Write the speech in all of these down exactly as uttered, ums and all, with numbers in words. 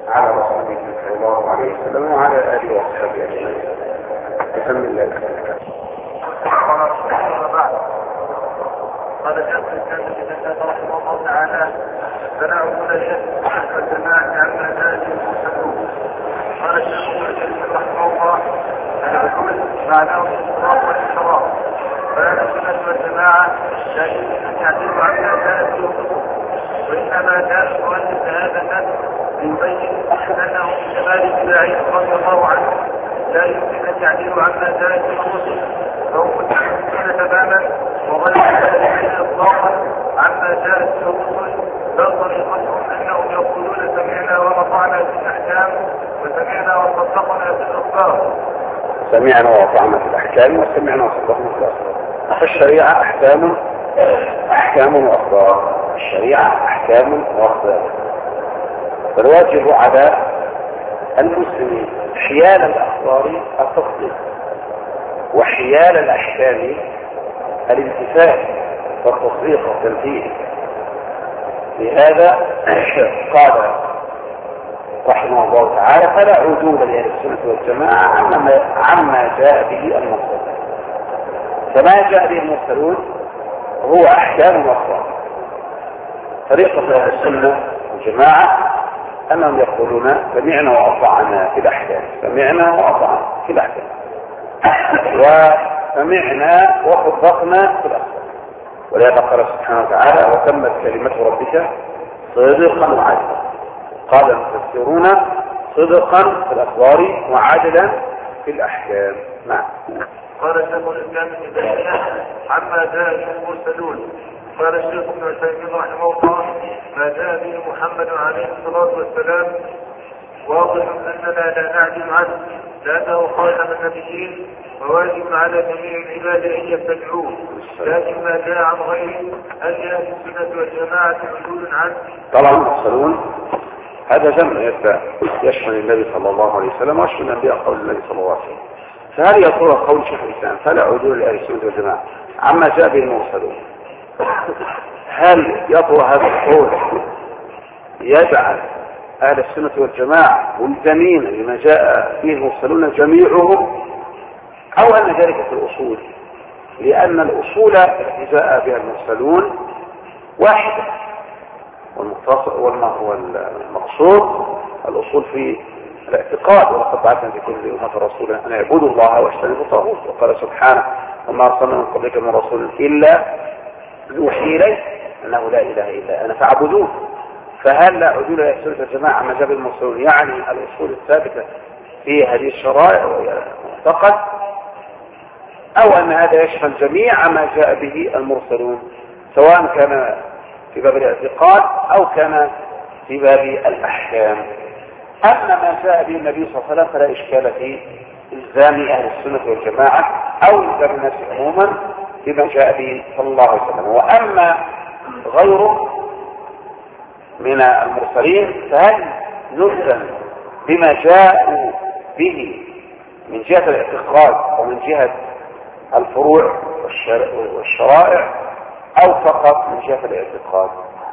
على رسول الله صلى الله عليه وسلم وعلى آله وصحبه أجمعين. بسم الله. قال شيخ الإسلام ابن تيمية رحمه الله تعالى: فلا عقول للشيخ والجماعة عما جاء به المسلمون. قال الشيخ ابن تيمية رحمه الله: العقول معناه الاضطراب والانحراف، فلا السنة والجماعة لا يمكن أن يعتمدوا عما جاء به الكتب، وإنما جاء المؤلف هذا ليبين أنه من كمال اتباعه رضي الله عنه لا يمكن أن يعتمدوا عما جاء به الرسل، فهم متحدثين تماما وغير ذلك إطلاقا عما جاءت به الرسل، بل طريقتهم أنهم يقولون سمعنا وأطعنا في الأحكام وسمعنا وصدقنا في الأخبار. سمعنا وأطعنا في الأحكام وسمعنا وصدقنا في الأخبار. الشريعة أحكام أحكام وأخبار. الشريعة أحكام وأخبار. فالواجب على المسلمين حيال الأخبار التصديق، وحيال الأحكام الامتثال والتصديق والتنفيذ. لهذا قال رحمه الله تعالى: فلا عدول لأهل السنة والجماعة عما, عما جاء به المرسلون. فما جاء به المرسلون هو أحكام وأخبار. طريقة أهل السنة والجماعة أنهم يقولون سمعنا وأطعنا في الأحكام، سمعنا وأطعنا في الأحكام، وسمعنا وصدقنا في الأخبار. ولهذا قال سبحانه وتعالى: وتمت كلمة ربك صدقا وعدلا. قال المفسرون: صدقا في الأخبار وعدلا في الأحكام. نعم. قال شيخ الإسلام ابن تيمية: عما جاء به المرسلون. قال الشيخ ابن عثيمين رحمه الله: ما جاء به محمد عليه الصلاة والسلام واضح أننا لا نعجم عنه، لأنه خاتم النبيين وواجب على جميع العباد أن يتبعوه، لكن ما جاء عن غيره أن أهل السنة والجماعة عدول عنه. طبعا المرسلون هذا جمع يشمل النبي صلى الله عليه وسلم ويشمل الأنبياء قول النبي صلى الله عليه وسلم. فهل يطول قول شيخ الإسلام فلا عدول لأهل السنة والجماعة عما جاء به المرسلون؟ هل يطول هذا القول يجعل أهل السنة والجماعة ملزمين لما جاء به المرسلون جميعهم، أو أن ذلك في الأصول؟ لأن الأصول التي جاء بها المرسلون واحدة، والمقصود الأصول في الاعتقاد: ولقد بعثنا في كل أمة رسولا أن يعبدوا الله واجتنبوا الطاغوت. وقال سبحانه: وما أرسلنا من قبلك من رسول إلا نوحي إليه أنه لا إله إلا أنا فاعبدوه. فهل لا عدول إلى السنة والجماعة عما جاء به المرسلون يعني الأصول الثابتة في هذه الشرائع معتقد، أو أن هذا يشمل جميع ما جاء به المرسلون سواء كان في باب الاعتقاد أو كان في باب الأحكام؟ أما ما جاء به النبي صلى الله عليه وسلم فلا إشكال في إلزام أهل السنة والجماعة أو إلزام الناس عموما بما جاء به صلى الله عليه وسلم. وأما غيره من المرسلين فهل نلزم بما جاءوا به من جهة الاعتقاد ومن جهة الفروع والشرائع، أو فقط من جهة الاعتقاد؟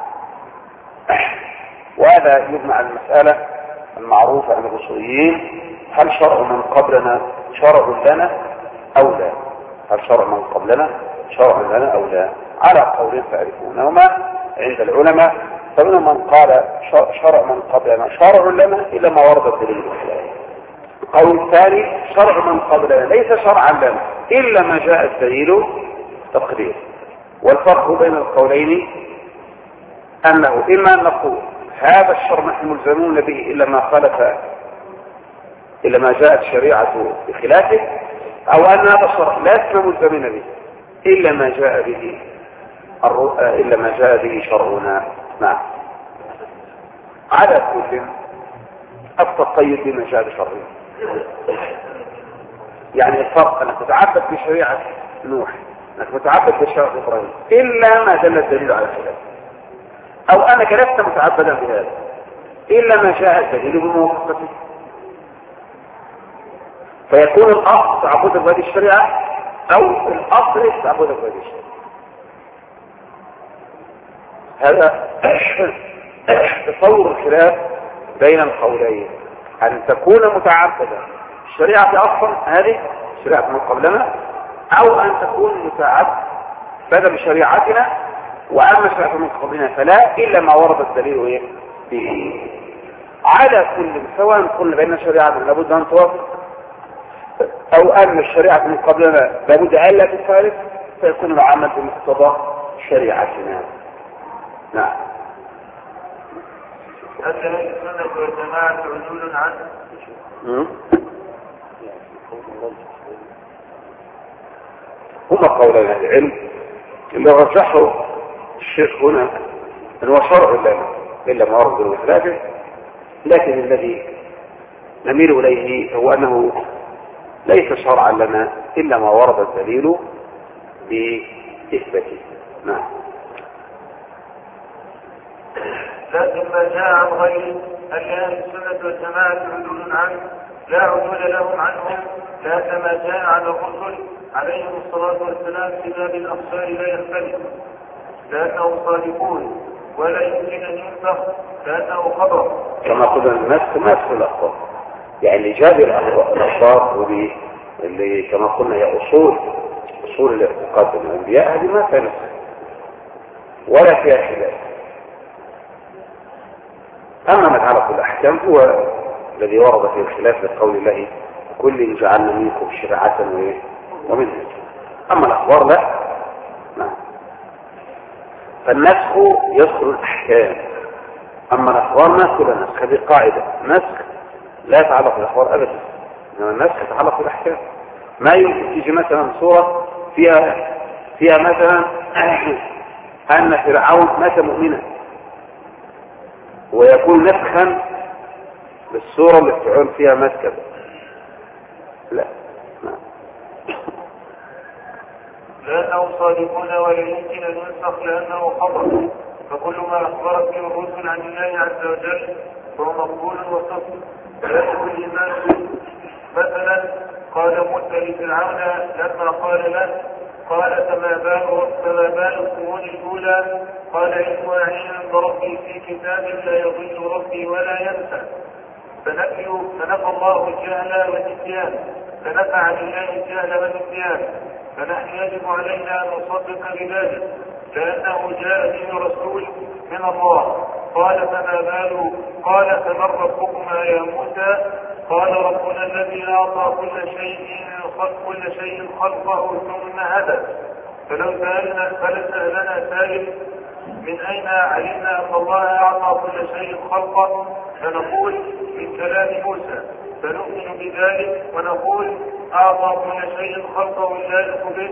وهذا يجمع المسألة المعروفة عن الأصوليين: هل شرع من قبلنا شرع لنا أو لا؟ هل شرع من قبلنا شرع لنا أو لا؟ على قولين تعرفونهما عند العلماء. فمنهم من قال شرع من قبلنا شرع لنا إلا ما ورد الدليل. القول الثاني: شرع من قبلنا ليس شرعا لنا إلا ما جاء الدليل تقرير. والفرق بين القولين أنه إما أن نقول هذا الشرع نحن ملزمون به إلا ما خالف إلا ما جاءت الشريعة بخلافه، أو أن هذا الشرع لسنا ملزمين به إلا ما جاء به إلا ما جاء به شرعنا. نعم. على كل التقيد بما جاء بشرعنا، يعني الفرق أنك تتعبد بشريعة نوح، أنك تتعبد بشريعة إبراهيم إلا ما دل الدليل على خلافه، أو أنك لست متعبدا بهذا إلا ما جاء الدليل بموافقته. فيكون الأصل تعبد بهذه الشريعة أو الأصل تعبد بهذه الشريعة. هذا تصور الخلاف بين القولين أن تكون متعبدة الشريعة أصلا هذه شريعة من قبلنا، أو أن تكون متعبدة بشريعتنا، وأما شريعة من قبلنا فلا إلا ما ورد الدليل إيه به. على كل سواء قلنا بأن الشريعة لابد أن توافق، أو أن الشريعة من قبلنا لابد أن لا تخالف، فيكون العمل بمقتضى شريعتنا. نعم. هل السنة والجماعة عدول عنه؟ هما قولان أهل العلم اللي رجحه الشيخ هنا أن هو شرع لنا إلا ما ورد بالخلافه، لكن الذي نميل إليه هو أنه ليس شرعا لنا إلا ما ورد الدليل بإثباته. نعم. لكن ما جاء عن غيره أن أهل السنة والجماعة عدول عنه لا عدول لهم عنهم، لا كما جاء عن الرسل عليهم الصلاة والسلام في باب الأخبار لا يختلف، لأنهم صادقون ولا يمكن أن ينسخ لأنه خبر. كما قلنا النسخ نسخ الأخبار، يعني جاب الأخبار ودي اللي كما قلنا هي أصول أصول الاعتقاد الأنبياء، هذه ما فيها نسخ ولا فيها خلاف. أما ما يتعلق بالأحكام هو الذي ورد في الخلاف لقول الله كل جعلنا منكم شرعة ومنهجا. أما الأخبار لا. نعم. فالنسخ يدخل الأحكام، أما الأخبار ما يدخل النسخ. هذه قاعدة، النسخ لا يتعلق بالأخبار أبدا، إنما النسخ يتعلق بالأحكام. ما يمكن تيجي مثلا صورة فيها فيها مثلا أن فرعون مات مؤمنا ويكون نسخا بالصورة اللي فرعون فيها مات كذا، لا. نعم. لأنهم صادقون ولا يمكن أن ينسخ لأنه خبر، فكل ما أخبرت به الرسل عن الله عز وجل فهو مقبول وصدق. لأن الإيمان مثلا قال موسى لفرعون لما قال له قال فما بال فما بال القرون الأولى قال علمها عند ربي في كتاب لا يضل ربي ولا ينسى. فنفي فنفى الله الجهل والنسيان، فنفى عن الله الجهل والنسيان، فنحن يجب علينا أن نصدق بذلك لأنه جاء به رسول من الله. قال فما بال قال فمن ربكما يا موسى قال ربنا الذي أعطى كل شيء خلق كل شيء خلقه ثم هدى. فلو سألنا فلسألنا سائل من أين علمنا أن الله أعطى كل شيء خلقه، فنقول من كلام موسى، فنؤمن بذلك ونقول أعطى كل شيء خلقه اللائق به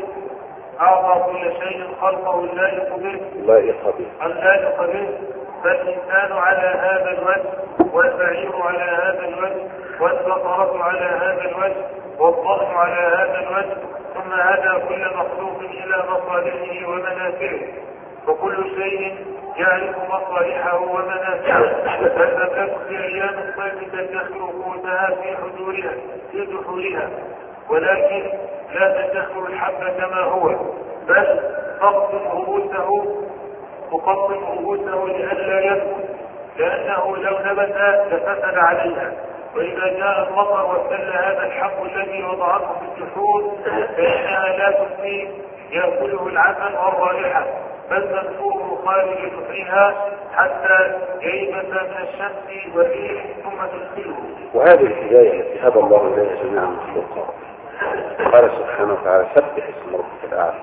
أعطى كل شيء خلقه اللائق به اللائق به اللائق به فالإنسان على هذا الوجه، والبعير على هذا الوجه، والبقرة على هذا الوجه، والضأن على هذا الوجه، ثم هدى كل مخلوق إلى مصالحه ومنافعه، فكل شيء يعرف مصالحه ومنافعه. فالزكاة في أيام الصيف تدخر قوتها في حضورها في دخولها، ولكن لا تدخر الحب كما هو، بل تقطم رؤوسه تقطم رؤوسه لئلا ينبت، لأنه لو نبت لفسد عليها. وإذا جاء المطر وابتل هذا الحب الذي وضعته في الجحور فإنها لا تسقيه يأكله العسل والرائحة، بل تنفوه خارج جحرها حتى ييبس من الشمس والريح ثم تدخله. وهذه الهداية التي هدى الله إليها جميع المخلوقات. قال سبحانه وتعالى سبح اسم ربك الأعلى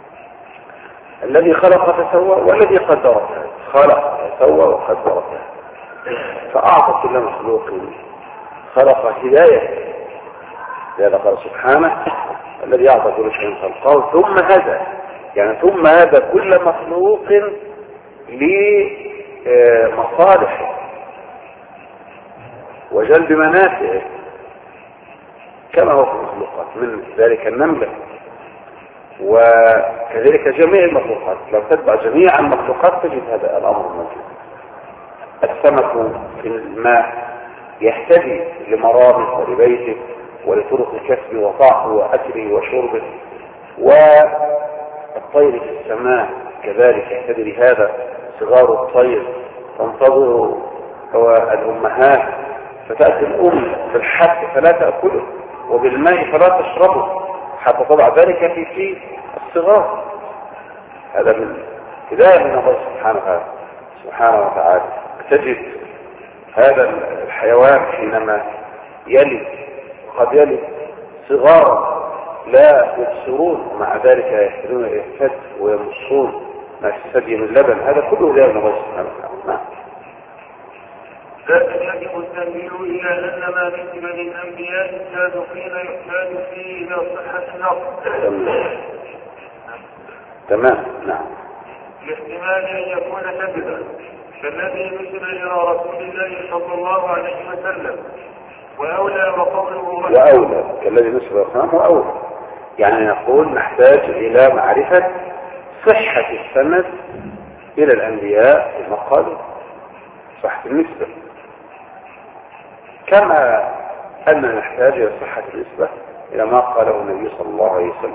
الذي خلق فسوى والذي قدر خلق فسوى وقدر، فأعطى كل مخلوق خلق هداية. لذا قال سبحانه الذي أعطى كل شيء خلقه ثم هدى، يعني ثم هدى كل مخلوق لمصالحه وجلب منافعه كما هو في المخلوقات، من ذلك النملة وكذلك جميع المخلوقات. لو تتبع جميع المخلوقات تجد هذا الأمر موجود. السمك في الماء يهتدي لمرامه ولبيته ولطرق كسبه وطعمه وأكله وشربه، والطير في السماء كذلك يهتدي لهذا. صغار الطير تنتظر والأمهات، فتأتي الأم بالحب فلا تأكله وبالماء فلا تشربه حتى تضع ذلك في في الصغار. هذا من هداية من الله سبحانه سبحانه وتعالى. تجد هذا الحيوان حينما يلد قد يلد صغارا لا يبصرون ومع ذلك يحتاجون الى الثدي ويمصون ما في الثدي من اللبن. هذا كله هداية من الله سبحانه وتعالى. لكن يجب التنبيه الى ان ما نسب للانبياء السابقين يحتاج فيه الى صحه النص. تمام. نعم. لاحتمال ان يكون كذبا كالذي نسب الى رسول الله صلى الله عليه وسلم، واولى وقوله واولى كالذي نسب الى رسول واولى، يعني نقول نحتاج الى معرفه صحه السند الى الانبياء في المقال صحه النسبه، كما أننا نحتاج إلى صحة النسبة إلى ما قاله النبي صلى الله عليه وسلم.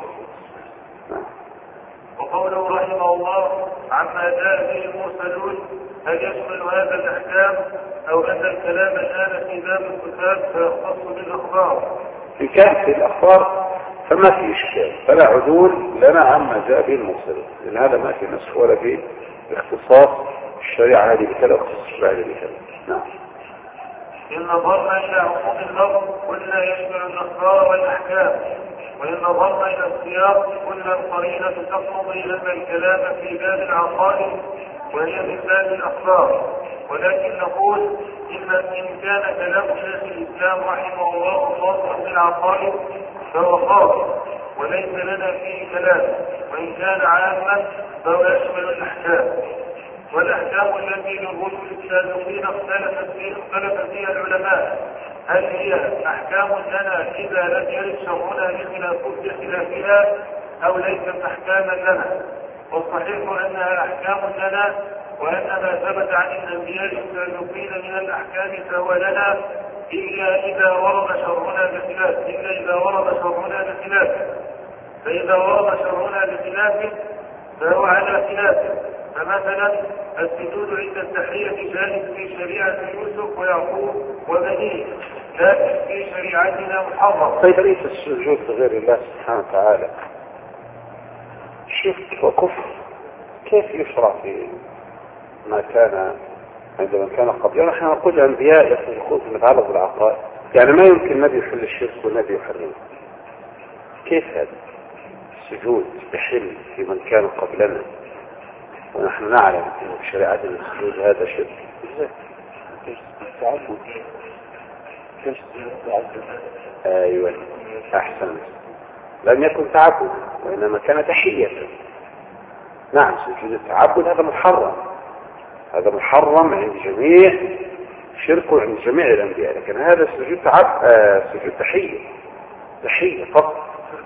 وقوله رحمه الله عما جاء به المرسلون هل يشمل هذا الأحكام أو أن الكلام الآن في باب الصفات فيختص بالأخبار؟ إن كان في الأخبار فما في إشكال، فلا عدول لنا عما جاء به المرسلون، لأن هذا ما في نسخ ولا في اختصاص الشريعة هذه بكذا واختصاص الشريعة هذه بكذا. نعم. إن نظرنا إلى عقود اللفظ قلنا يشمل الأخبار والأحكام، وإن نظرنا إلى السياق قلنا القرينة تقتضي أن الكلام في باب العقائد وهي من باب الأخبار، ولكن نقول إن إن كان كلام شيخ الإسلام رحمه الله خاصا بالعقائد فهو خاص وليس لنا فيه كلام، وإن كان عاما فهو يشمل الأحكام. والأحكام التي للرسل السابقين اختلفت فيها اختلف فيها العلماء، هل هي أحكام لنا إذا لم يرد شرعنا بخلافها أو ليست أحكاما لنا؟ والصحيح أنها أحكام لنا، وأن ما ثبت عن الأنبياء السابقين من الأحكام فهو لنا إلا إذا ورد شرعنا بخلاف إلا إذا ورد شرعنا بخلاف فإذا ورد شرعنا بخلاف فهو على خلافه. فمثلا السجود عند التحية جائز في شريعة يوسف ويعقوب وبنيه، لكن في شريعتنا محرم. طيب ليس السجود لغير الله سبحانه وتعالى شرك وكفر، كيف يشرع في ما كان عندما كان قبل؟ يعني نحن نقول الأنبياء يخلقون في متعلق بالعقائد، يعني ما يمكن النبي يحل الشرك والنبي يحرمه. كيف هذا السجود يحل في من كان قبلنا ونحن نعلم أن في شريعتنا السجود هذا شرك؟ ايوه احسن، لم يكن تعبد وانما كان تحية. نعم سجود التعبد هذا محرم، هذا محرم عند جميع شرك عند جميع الانبياء، لكن هذا سجود تعب آه سجود تحية تحية فقط.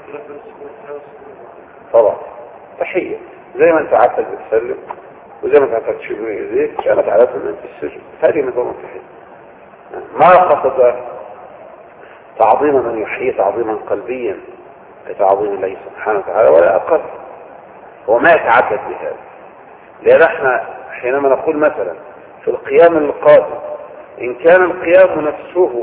طبعا تحية زي ما انت عارف بتسلم وزي ما انت عارف تشوف يديك كانت عادة من السجود، هذه نظام التحية. ما قصد تعظيم من يحيي تعظيما قلبيا كتعظيم الله سبحانه وتعالى ولا أقل، هو ما يتعبد بهذا. لأن احنا حينما نقول مثلا في القيام القادم إن كان القيام نفسه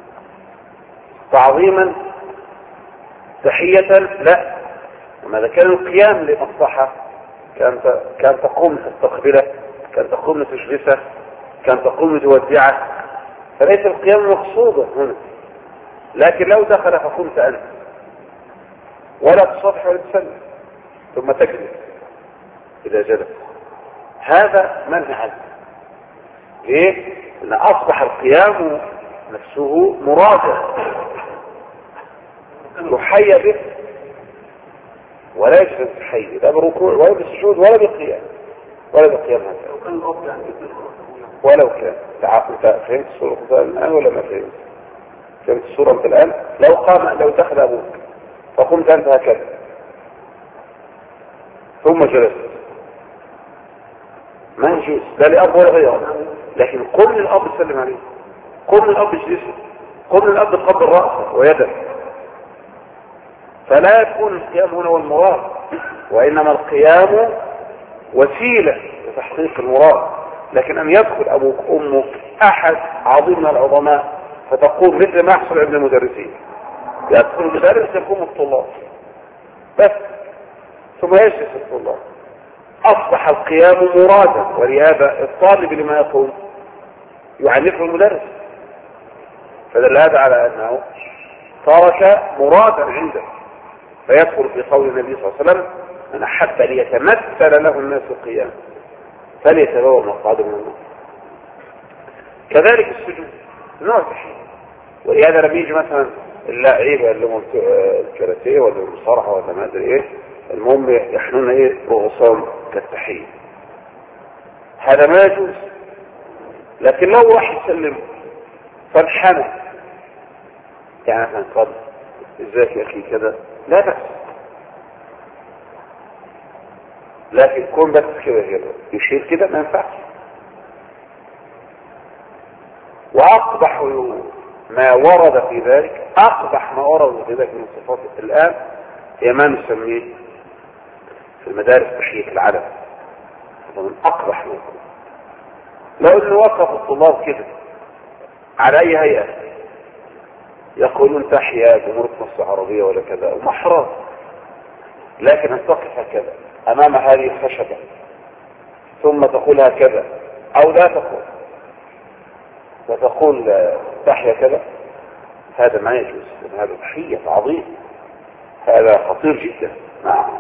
تعظيما تحية لا، وماذا كان القيام لمصلحة كان كان تقوم تستقبله، كان تقوم لتجلسه، كان تقوم لتودعه، فليس القيام مقصودا هنا. لكن لو دخل فقمت أنت ولا تصافح ولا تسلم ثم تجلس إذا جلس، هذا منع عنه. ليه؟ لأن أصبح القيام نفسه مراجع يحيى به ولا يجب تحيي لا بالركوع ولا بالسجود ولا بالقيام ولا بالقيام هذا ولو كان. فهمت الصورة الآن ولا ما فهمت؟ فهمت الصورة الآن؟ لو قام لو دخل أبوك فقمت أنت هكذا ثم جلست ما يجوز لا لأب ولا غيره، لكن قم للأب سلم عليه، قم للأب اجلسه، قم للأب قبل رأسه ويده. فلا يكون القيام هنا والمراد، وإنما القيام وسيلة لتحقيق المراد. لكن أن يدخل أبوك أمك أحد عظيم من العظماء فتقول مثل ما يحصل عند المدرسين، يدخل المدرس يقوم الطلاب بس ثم يجلس الطلاب، أصبح القيام مرادا، ولهذا الطالب لما يقوم يعلمه المدرس، فدل هذا على أنه ترك مرادا عنده. فيدخل في قول النبي صلى الله عليه وسلم: من أحب ليتمثل له الناس القيام فليتبوأ مقعده من النار. كذلك السجود نوع تحية، ولهذا لما يجي مثلا اللاعب اللي الكاراتيه ولا المصارعه ولا ما ادري ايه، المهم يحنون ايه رؤوسهم كالتحيه، هذا ما يجوز. لكن لو واحد سلم فانحنى يعني مثلا قال ازيك يا اخي كذا لا بأس، لكن كون بس كده كده يشير كده ما ينفعش. واقبح ما ورد في ذلك، اقبح ما ورد في ذلك من صفات الان هي ما نسميه في المدارس تحية العلم، هذا من اقبح ما يكون. لو انه وقف الطلاب كده على اي هيئة يقولون تحية جمهورية مصر العربية ولا كذا ومحرز، لكن ان تقف هكذا امام هذه الخشبة ثم تقول هكذا او لا تقول وتقول تحية كذا، هذا ما يجوز، هذا تحية عظيم، هذا خطير جدا. نعم.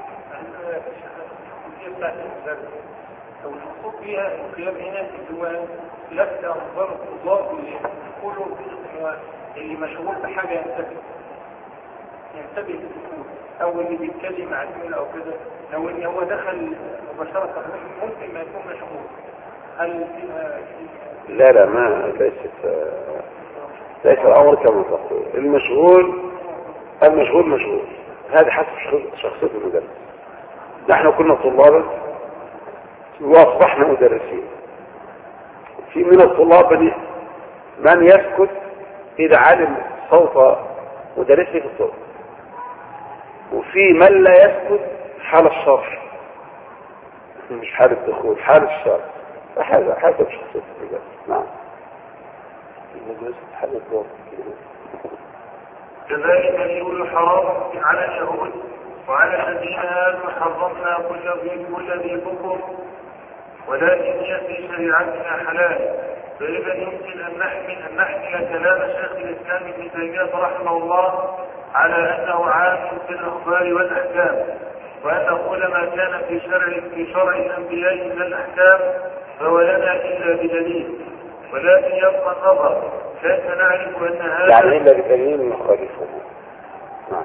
لو المقصود فيها القيام هنا اللي هو لفت انظار الطلاب اللي يقولوا اللي مشغول بحاجه ينتبه ينتبه للدخول، او اللي بيتكلم مع الزميل او كده، لو ان هو دخل مباشره ممكن ما يكون مشغول. هل فيها لا لا ما ليست ليس الامر كما تقول. المشغول المشغول مشغول، هذا حسب شخصية المدرس. نحن كنا طلابا واصبحنا مدرسين، في من الطلاب من يسكت اذا علم صوت مدرسه في الصوت، وفي من لا يسكت حال الشرح، مش حال الدخول، حال الشرح، فهذا حسب شخصية المدرس. نعم. المدرسة حال الدور. كذلك اليهود حرام على اليهود وعلى الذين آمنوا حرمنا كل ذي بكر، ولكن هي في شريعتنا حلال. فإذا يمكن أن نحمل أن نحمل كلام شيخ الإسلام ابن تيمية رحمه الله على أنه عام في الأخبار والأحكام، وأن نقول ما كان في شرع في شرع الأنبياء من الأحكام فهو لنا إلا بدليل، ولكن يبقى النظر كيف نعرف أن هذا يعني إلا بدليل مخالفه. نعم.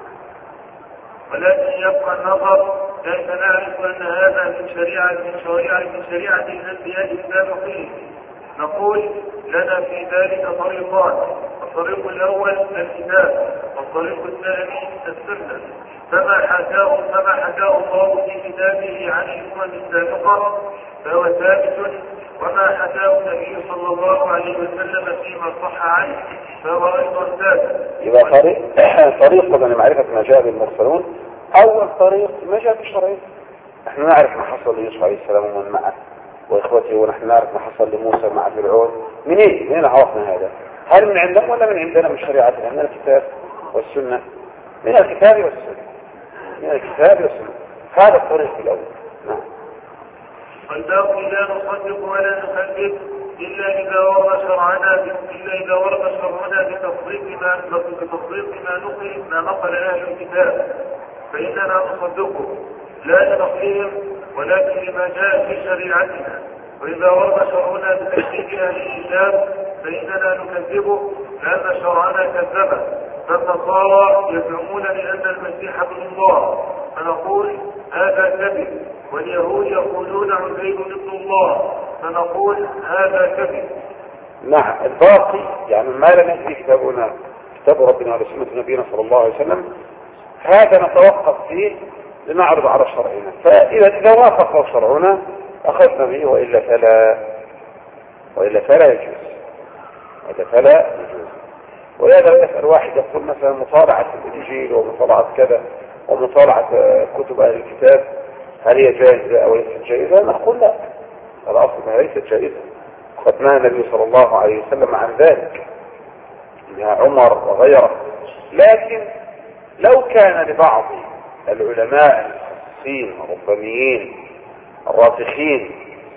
ولكن يبقى النظر كيف نعرف أن هذا من شريعة من شريعة من شريعة الأنبياء السابقين. نقول لنا في ذلك طريقان: الطريق الأول الكتاب، والطريق الثاني السنة، فما حكاه فما حكاه الله في كتابه عن الأمم السابقة فهو ثابت، وما حكاه النبي صلى الله عليه وسلم فيما صح عنه فهو أيضا ثابت. يبقى طريق طريق لمعرفة ما جاء بالمرسلون. أول طريق ما جاء بالشرعية، نحن نعرف ما حصل ليوسف عليه السلام ومن معه واخوته، ونحن نعرف ما حصل لموسى مع فرعون. منين؟ منين عرفنا هذا؟ هل من عندهم ولا من عندنا من شريعتنا؟ من الكتاب والسنة. من الكتاب والسنة. من الكتاب والسنة. هذا الطريق الأول. نعم. والباقي لا نصدق ولا نكذب إلا إذا ورد شرعنا إلا إذا ورد شرعنا بتصديق ما بتصديق ما نقل ما نقل أهل الكتاب، فإننا نصدقه لا لنقلهم ولكن لما جاء في شريعتنا. وإذا ورد شرعنا بتكذيب أهل الكتاب فإننا نكذبه لأن شرعنا كذبه. فالنصارى يزعمون بأن المسيح ابن الله فنقول هذا كذب، واليهود يقولون عزير ابن الله فنقول هذا كذب. نعم. الباقي يعني ما لم يأتي كتابنا كتاب ربنا ورسولة نبينا صلى الله عليه وسلم، هذا نتوقف فيه لنعرض على شرعنا، فإذا إذا وافق شرعنا أخذنا به، وإلا فلا وإلا فلا يجوز وإلا فلا يجوز. ولهذا يسأل واحد يقول مثلا مطالعة الإنجيل ومطالعة كذا ومطالعة كتب أهل الكتاب هل هي جائزة أو ليست جائزة؟ نقول لا، الأصل ما ليست جائزة، قد نهى النبي صلى الله عليه وسلم عن ذلك، منها عمر وغيره. لكن لو كان لبعض العلماء المخصصين الربانيين الراسخين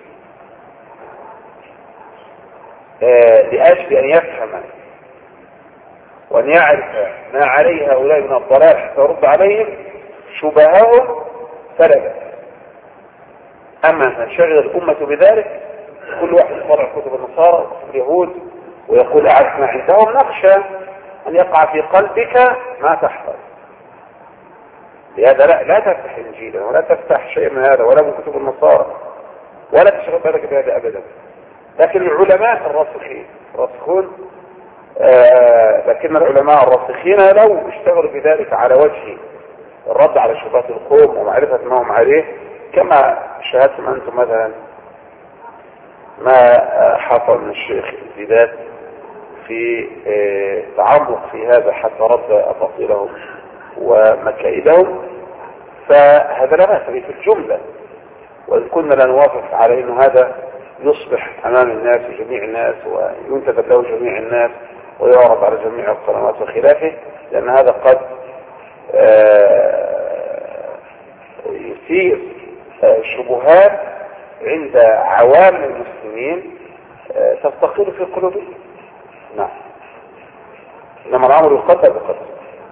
آه لأجل أن يفهم وأن يعرف ما عليه هؤلاء من الضلال حتى يرد عليهم شبههم فلا بأس. أما أن تنشغل الأمة بذلك، كل واحد يطلع كتب النصارى وكتب اليهود ويقول أعرف ما عندهم، نخشى أن يقع في قلبك ما تحفظ. لهذا لا, لا تفتح إنجيلا ولا تفتح شيء من هذا ولا من كتب النصارى ولا تشغل بالك بهذا أبدا. لكن العلماء الراسخين الراسخون آه لكن العلماء الراسخين لو اشتغلوا بذلك على وجه الرد على شبهات القوم ومعرفة ما هم عليه، كما شاهدتم أنتم مثلا ما حصل من الشيخ الزيدات في آه تعمق في هذا حتى رد أباطيلهم ومكائدهم، فهذا لا بأس به في الجملة. وإن كنا لا نوافق على أن هذا يصبح أمام الناس وجميع الناس وينتدب له جميع الناس ويعرض على جميع القنوات وخلافه، لأن هذا قد يثير شبهات عند عوام المسلمين تستقر في قلوبهم. نعم، إنما الأمر يقدر بقدر.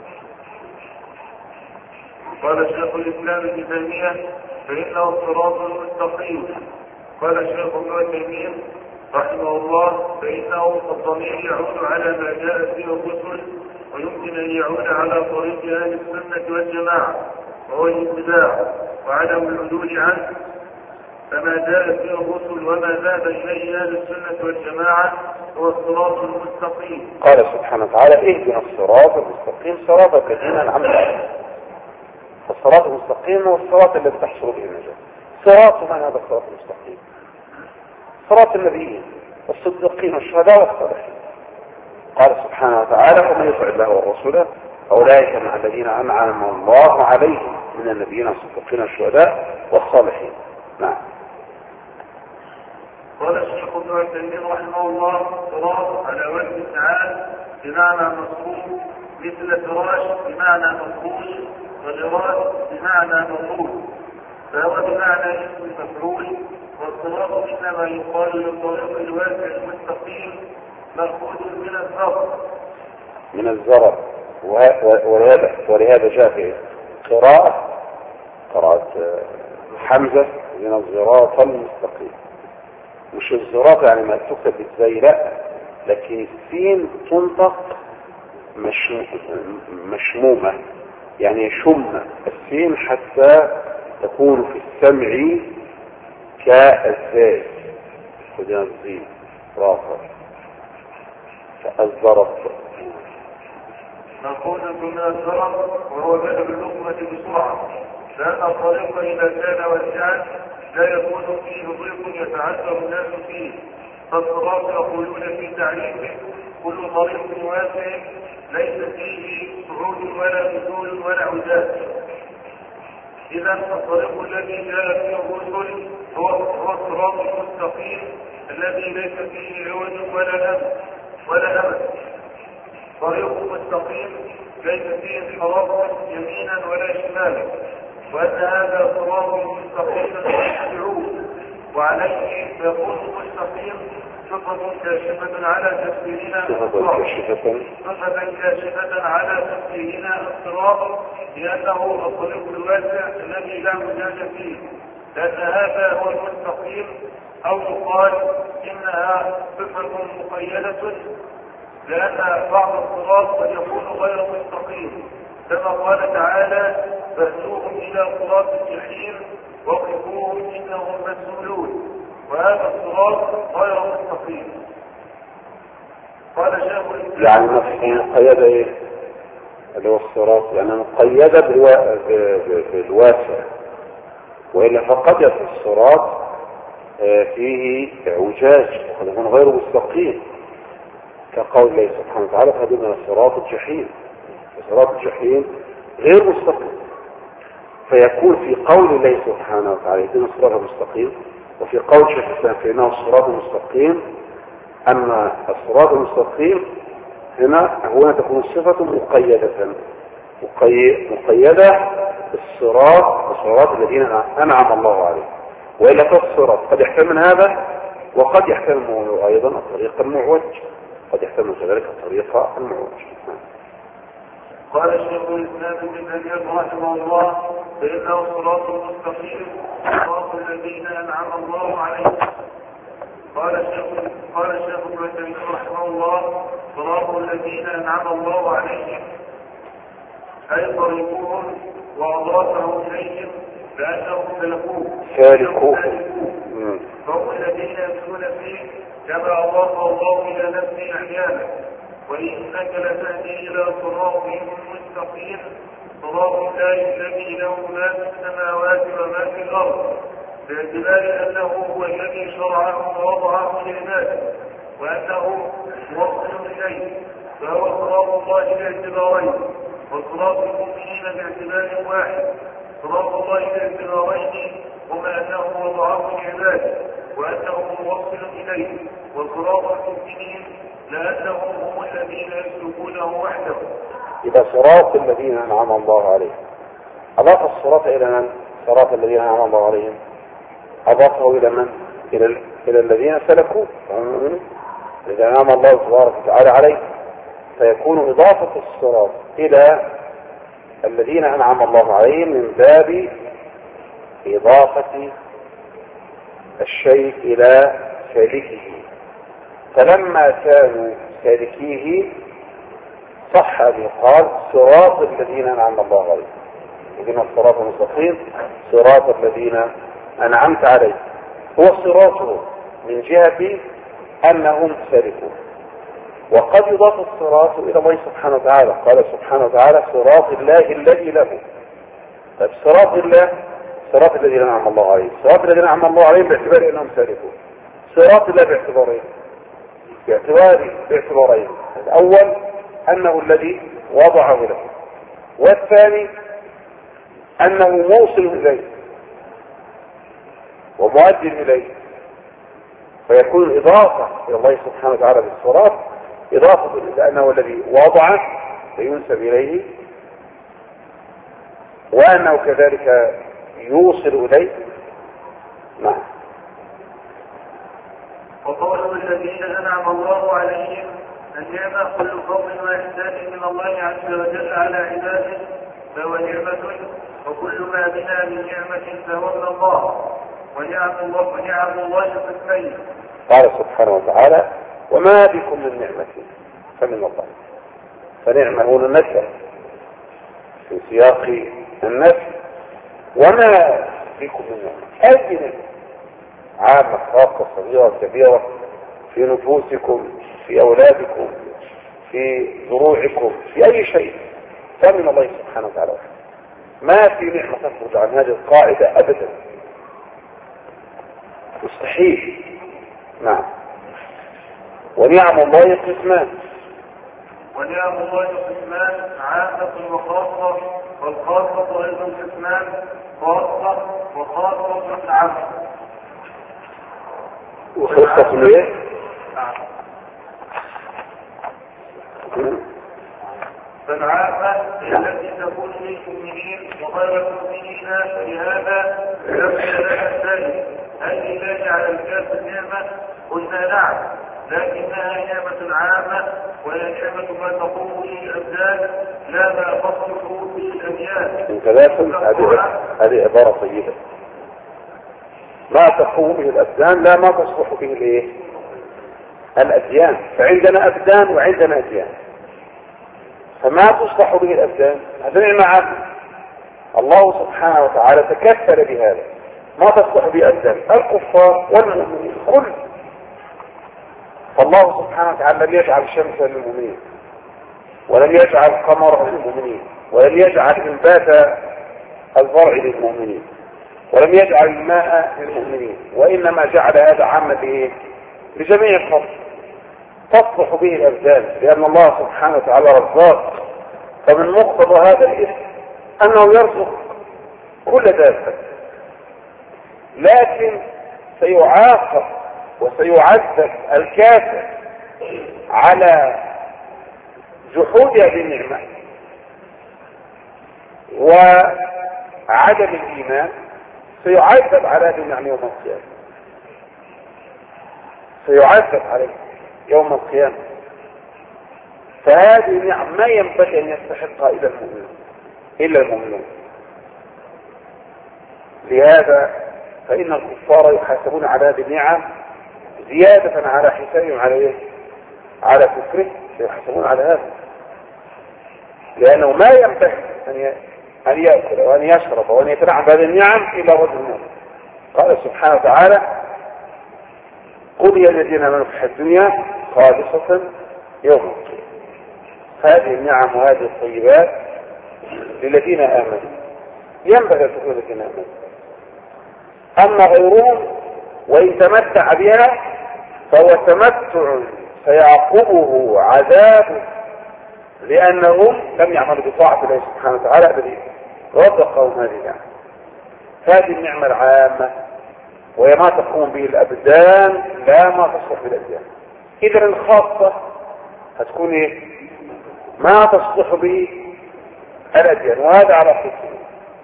قال شيخ الإسلام ابن تيمية فإنه الصراط المستقيم. قال الشيخ ابن تيمية رحمه الله فإنه الضمير يعود على ما جاء فيه الرسل، ويمكن أن يعود على طريق أهل السنة والجماعة وهو الاتباع وعدم العدول عنه. فما جاء فيه الرسل وما ذهب إليه أهل السنة والجماعة هو الصراط المستقيم. قال سبحانه وتعالى اهدنا الصراط المستقيم صراط الذين أنعمت عليهم. الصراط المستقيم هو الصراط الذي تحصل به النجاة. صراط من هذا الصراط المستقيم؟ صراط النبيين والصديقين والشهداء والصالحين. قال سبحانه وتعالى ومن يطع الله والرسول أولئك مع الذين أنعم الله عليهم من النبيين والصديقين والشهداء والصالحين. نعم. قال الشيخ ابن عثيمين رحمه الله صراط على وجه التعال بمعنى مصروف، مثل فراش بمعنى مفروش، وغراس بمعنى مفروش، فهو بمعنى اسم مفعول. والصراط انما يقال للطريق الواسع المستقيم مأخوذ من الزرع من الزرع ولهذا ولهذا جاء في قراءة قراءة حمزة من الصراط المستقيم. مش الصراط يعني ما تكتب بالزي، لا، لكن السين تنطق مشمومة، يعني شم السين حتى تكون في السمع كالزاي خذنا الزين رافع فالزرط مأخوذ من الزرع وهو بدء اللقمة بسرعة، لأن الطريق إذا كان واسعا لا يكون فيه ضيق يتعذر الناس فيه. فالصراط يقولون في تعريفه كل طريق واسع ليس فيه صعود ولا نزول ولا عداد. إذا الطريق الذي جاء فيه الرسل هو الصراط المستقيم الذي ليس فيه عوج ولا أمد ولا أمد. طريق مستقيم ليس فيه انحراف يمينا ولا شمالا، وأن هذا صراط مستقيم فاتبعوه. وعليه يكون مستقيم صفة كاشفة على تفسيرنا صفة كاشفة صفة كاشفة على تفسيرنا الصراط، لأنه الطريق الواسع الذي لا مجال فيه، لأن هذا هو المستقيم. أو يقال إنها صفة مقيدة، لأن بعض الصراط قد يكون غير مستقيم، كما قال تعالى فاهدوهم إلى صراط الجحيم وقفوهم إنهم مسؤولون، وهذا الصراط غير مستقيم. قال شيخ الإسلام يعني مقيدة ايه اللي هو الصراط، يعني مقيدة بالواسع، وإلا فقد يكون الصراط فيه اعوجاج وقد يكون غير مستقيم، كقول الله سبحانه وتعالى فهدونا الصراط الجحيم. صراط الجحيم غير مستقيم، فيكون في قول الله سبحانه وتعالى اهدنا الصراط المستقيم وفي قول شيخ الإسلام فإنه الصراط المستقيم، أما الصراط المستقيم هنا هنا تكون الصفة مقيدة مقيدة بالصراط الصراط الذين أنعم الله عليه، وإلا فالصراط قد يحتمل هذا وقد يحتمل أيضا الطريق المعوج، قد يحتمل كذلك الطريق المعوج. قال الشيخ الإسلام ابن تيمية رحمه الله فإنه الصراط المستقيم صراط الذين أنعم الله عليهم. قال الشيخ قال الشيخ ابن تيمية رحمه الله صراط الذين أنعم الله عليهم أي طريقهم وأضافه إليهم لأنهم سلكوه سالكوه فهم الذين يمشون فيه كما أضاف الله إلى نفسه أحيانا. وإنك لتهدي إلى صراط مستقيم صراط الله الذي له ما في السماوات وما في الأرض، باعتبار أنه هو الذي شرعه ووضعه للعباد وأنه موصل إليه، فهو صراط الله باعتبارين، وصراط المؤمنين باعتبار واحد. صراط الله باعتبارين هما أنه وضعه للعباد وأنه موصل إليه، وصراط المؤمنين لأنهم هم الذين يسلكونه وحده. إذا صراط الذين أنعم الله عليهم أضاف الصراط إلى من؟ صراط الذين أنعم الله عليهم أضافه إلى من؟ إلى, ال... إلى الذين سلكوه. إذا أنعم الله تبارك وتعالى عليه فيكون إضافة الصراط إلى الذين أنعم الله عليهم من باب إضافة الشيء إلى سالكه، فلما كانوا سالكيه صح أن يقال صراط الذين أنعم الله عليهم. إذن الصراط المستقيم صراط الذين أنعمت عليهم هو صراطه من جهة أنهم سالكون. وقد يضاف الصراط إلى الله سبحانه وتعالى، قال سبحانه وتعالى صراط الله الذي له. طيب صراط الله صراط الذين أنعم الله عليهم، صراط الذين أنعم الله عليهم باعتبار أنهم سالكون. صراط الله باعتبارين باعتبار باعتبارين الأول أنه الذي وضعه له، والثاني أنه موصل إليه ومؤدي إليه، فيكون الإضافة إلى الله سبحانه وتعالى بالصراط إضافة لأنه الذي وضعه فينسب إليه، وأنه كذلك يوصل إليه. نعم. وقوله الذين أنعم الله عليهم النعمة كل فضل وإحسان من الله عز وجل على عباده فهو نعمة، وكل ما بنا من نعمة فهو من الله، ونعم الله ونعم الله قسمين. قال سبحانه وتعالى وما بكم من نعمة فمن الله، فنعمة هنا النكرة في سياق النفي، وما بكم من نعمة أي نعمة عامة خاصة صغيرة كبيرة في نفوسكم في أولادكم في زروعكم في أي شيء فمن الله سبحانه وتعالى. ما في نعمة تخرج عن هذه القاعدة أبدا، مستحيل. نعم. ونعم الله قسمان ونعم الله قسمان عامة وخاصة، والخاصة أيضا قسمان خاصة وخاصة عامة. وخاصة ايه؟ فالعامة التي تكون للمؤمنين وغير المؤمنين، لهذا يبقى لها الثاني هل لله على الكافر نعمة؟ قلنا نعم، لكنها نعمة عامة، وهي نعمة ما تقوم به الأبدان لا ما تصلح به الأديان. من ثلاثة هذه عبارة طيبة. ما تقوم به الأبدان لا ما تصلح به الايه؟ الأديان. فعندنا أبدان وعندنا أديان، فما تصلح به الأبدان هذا نعمة عامة. الله سبحانه وتعالى تكفل بهذا، ما تصلح به أبدان الكفار والمؤمنين كل. فالله سبحانه وتعالى لم يجعل الشمس للمؤمنين، ولم يجعل القمر للمؤمنين، ولم يجعل انبات الزرع للمؤمنين، ولم يجعل الماء للمؤمنين، وإنما جعل هذا عامة ايه؟ لجميع الخلق تصلح به الأبدان، لأن الله سبحانه وتعالى رزاق. فمن مقتضى هذا الاسم أنه يرزق كل ذلك، لكن سيعاقب وسيعذب الكافر على جحود هذه النعمة وعدم الإيمان، سيعذب على هذه النعمة يوم القيامة، سيعذب عليه يوم القيامة. فهذه النعم ما ينبغي أن يستحقها إلا المؤمنون إلا المؤمنون. لهذا فإن الكفار يحاسبون على هذه النعم زيادة على حسابهم على إيه؟ على كفره، يحاسبون على هذا، لأنه ما ينبغي أن أن يأكل وأن يشرب وأن يتنعم بهذه النعم إلا رجل مؤمن. قال سبحانه وتعالى: قل يا الذين آمنوا في الدنيا خالصة يوم القيامة. هذه النعم وهذه الطيبات للذين آمنوا، ينبغي أن تكون الذين آمنوا. أما غيرهم وإن تمتع بها فهو تمتع سيعقبه عذاب، لأنهم لم يعملوا بطاعة الله سبحانه وتعالى الذي رزقهم هذه النعمة. هذه النعمة العامة وهي ما تقوم به الأبدان لا ما تصلح بالأديان. إذن الخاصة هتكون إيه؟ ما تصلح به الأديان، وهذا على قسمين: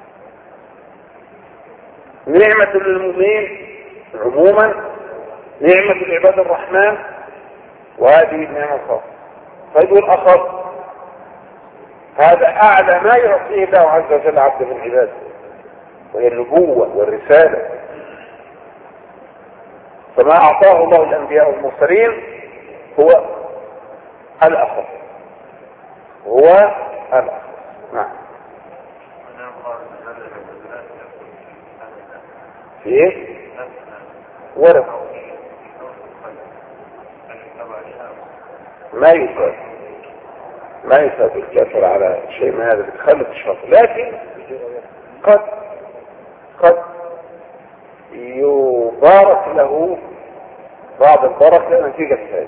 نعمة للمؤمنين عموما، نعمة لعباد الرحمن، وهذه النعمة الخاصة. فيقول أخص، هذا أعلى ما يعطيه الله عز وجل عبده من عباده، وهي النبوة والرسالة. فما أعطاه الله الأنبياء والمرسلين هو الأخص، هو الأخص. نعم. في ايه؟ ورد ما يفاد ما يفاد الكافر على شيء من هذا بتخلف الشرط، لكن قد قد يبارك له بعض البركة نتيجة ذلك.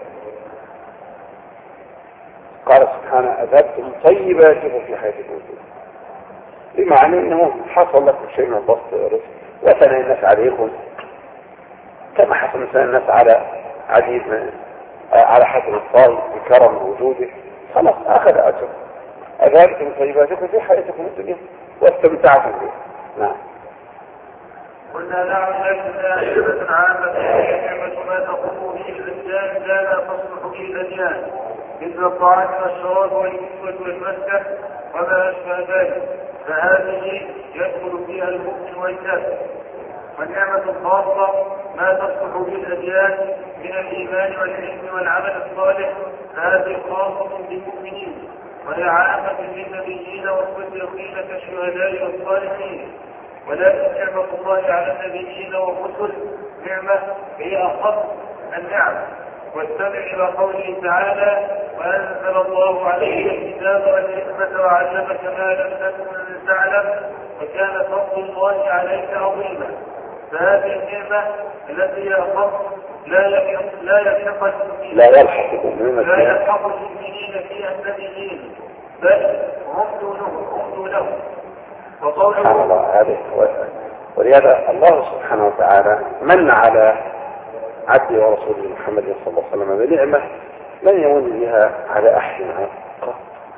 قال سبحانه: أذهبتم طيباتكم في حياتكم، بمعنى أنه حصل لكم شيء من البسط والرزق وثنى الناس عليكم كما حصل مثلا الناس على عديد من على حسن الطائف بكرم وجوده، خلاص أخذ أجر. أذهبتم طيباتكم في حياتكم الدنيا واستمتعتم به. نعم. قلنا نعم، لكن نعمة عامة نعمة ما تقوم به الإنسان لا تصلح به الأديان، مثل الطعام والشراب والكسوة والمسكن وما أشبه ذلك، فهذه يدخل فيها المؤمن والكافر. والنعمة الخاصة ما تصلح به الأديان من الإيمان والعلم والعمل الصالح، فهذه خاصة بالمؤمنين، وهي عامة للنبيين والصديقين كالشهداء والصالحين. ولكن نعمة الله على النبيين والرسل نعمة هي أخص النعم. واستمع إلى قوله تعالى: وأنزل الله عليك الكتاب والحكمة وعلمك ما لم تكن تعلم وكان فضل الله عليك عظيما. فهذه النعمة التي هي أخص لا يلحق لا يلحق المؤمنين لا يلحق المؤمنين لا يلحق المؤمنين فيها النبيين، بل هم دونه هم دونه. سبحان الله. هذه ولهذا الله سبحانه وتعالى من على عبده ورسوله محمد صلى الله عليه وسلم بنعمة لن يمن بها على أحد قط.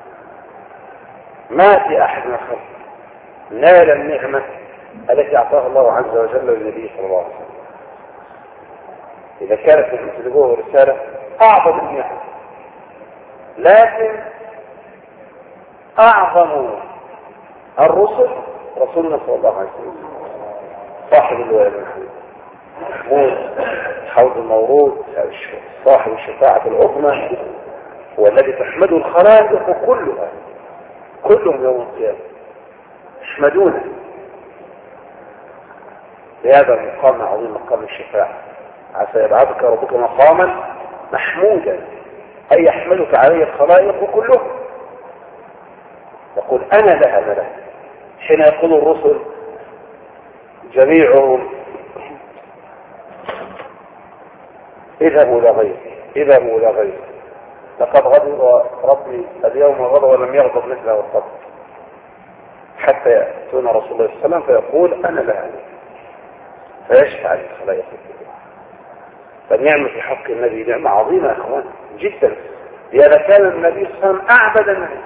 ما في أحد خلق نال النعمة التي أعطاها الله عز وجل للنبي صلى الله عليه وسلم. إذا كانت النبوة والرسالة أعظم النعم، لكن أعظم الرسل رسولنا صلى الله عليه وسلم، صاحب الوالد محمود حوض المورود، صاحب الشفاعة العظمى، هو الذي تحمده الخلائق كلها كلهم يوم القيامة يحمدونه. لهذا المقام عظيم، مقام الشفاعة. عسى يبعثك ربك مقاما محمودا، أي يحملك عليه الخلائق كلهم. يقول أنا لها أنا لها. حين يقول الرسل جميعهم اذهبوا إلى غيري اذهبوا إلى غيري لقد غضب ربي اليوم غضب ولم يغضب مثله القبل، حتى يأتون رسول الله صلى الله عليه وسلم فيقول أنا لها. فيشفع للخلائق فالنعمة في حق النبي نعمة عظيمة يا اخوان جدا. لهذا كان النبي صلى الله عليه وسلم اعبد الناس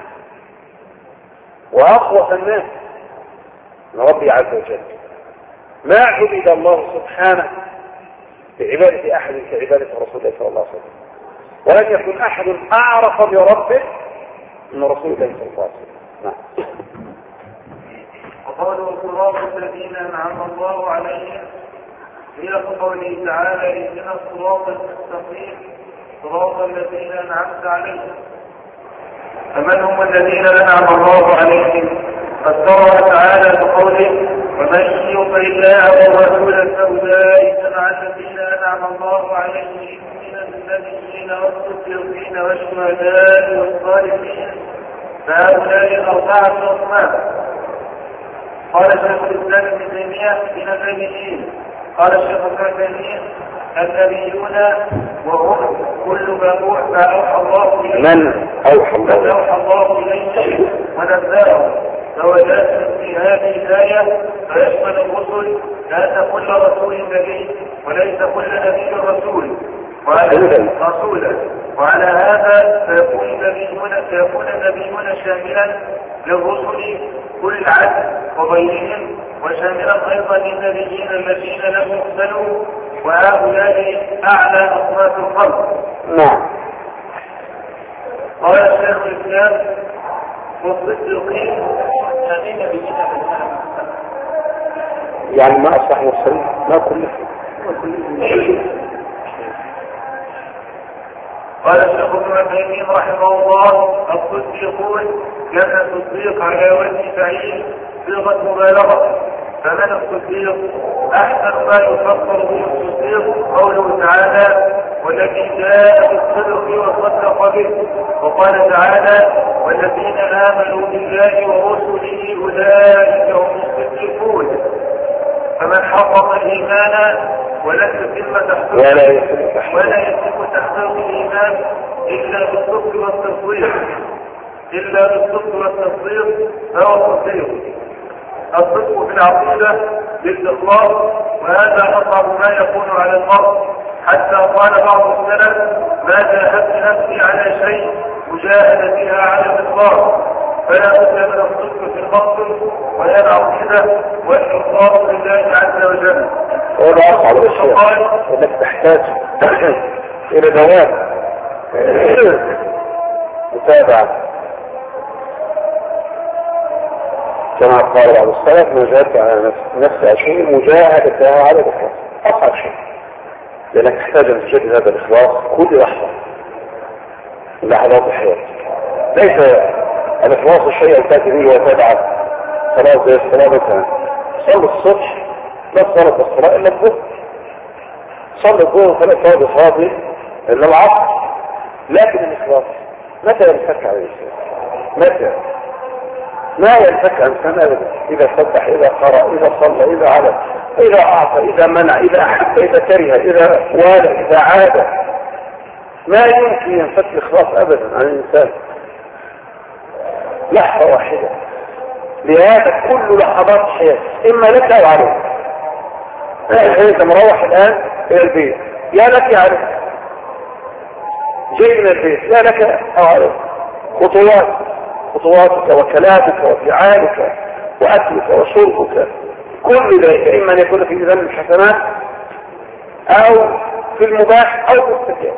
واخوف الناس من ربي عز وجل. ما عبد الله سبحانه بعبادة احد كعبادة رسول الله صلى الله عليه وسلم، ولم يكن احد اعرف بربه من رسول الله صلى الله عليه وسلم. نعم. وقالوا صراط الذين انعم الله عليهم هي قوله تعالى اهدنا الصراط المستقيم صراط الذين انعمت عليهم. فمن هم الذين انعم الله عليهم؟ فسرها تعالى بقوله ومن يطع الله ورسوله فاولئك مع الذين انعم الله عليهم من النبيين والصديقين والشهداء والصالحين فهؤلاء اربعه اصناف. قال شيخ الاسلام ابن تيميه من النبيين. قال الشيخ ابن تيميه النبيون وهم كل ما اوحى الله اليه من اوحى الله اوحى الله اليه ونزله. فوجدت في هذه الايه فيشمل الرسل لان كل رسول نبي وليس كل نبي رسول وعلى رسولا. وعلى هذا فيكون النبيون فيكون النبيون شاملا للرسل كل العدل وغيرهم وشاملا ايضا للنبيين الذين لم يرسلوا وهؤلاء اعلى اصناف الخلق. نعم. قال الشيخ الاسلام والصديقين الذين نبيين يعني ما اصح مرسلين ما كل شيء. قال الشيخ ابن تيميه رحمه الله الصديقون لأن التصديق على وجه فعيل صيغه مبالغه. فمن الصديق احسن ما يفسر به التصديق قوله تعالى والذي جاء بالصدق وصدق به. وقال تعالى والذين امنوا بالله ورسله اولئك هم الصديقون. فمن حقق الايمان ولم يتم تحقيق ولا يتم تحقيق الايمان الا بالصدق والتصديق الا بالصدق والتصديق فهو صديق. الصدق في العقيده بالاخلاص وهذا اصعب ما يكون على المرء حتى قال بعض السلف ما جاهدت نفسي على شيء مجاهد بها على الاخلاص. فلا بد من الصدق في القصد وهي العقيده والاخلاص لله عز وجل. وهذا اصعب الاشياء انك تحتاج الى دوام متابعه كما قال بعض السلف ما جاهدت على نفسها شيء مجاهدتها على الاخلاص اصعب شيء، لانك تحتاج ان تجدد هذا الاخلاص كل لحظه من لحظات حياتك. ليس الاخلاص الشيء التي به وتبعث صلاه زي الصلاه مثلا صلي الصبح لا صلاه الصلاه الا الظهر، صلي الظهر فلا صلاه فاضي الا العصر. لكن الاخلاص متى ينفك على الانسان؟ متى؟ ما ينفك انسان ابدا. اذا سبح اذا قرأ اذا صلى اذا عبد اذا اعطى اذا منع اذا احب اذا كره اذا والى اذا عاد، ما يمكن ينفك الاخلاص ابدا عن الانسان لحظه واحده. لهذا كل لحظات حياتك اما لك او عليك. انت مروح الان الى البيت يا لك يا عليك، جاي من البيت يا لك او عليك. خطوات خطواتك وكلامك وفعالك واكلك وشربك كل ذلك اما ان يكون في ذنب الحسنات او في المباح او في السيئات.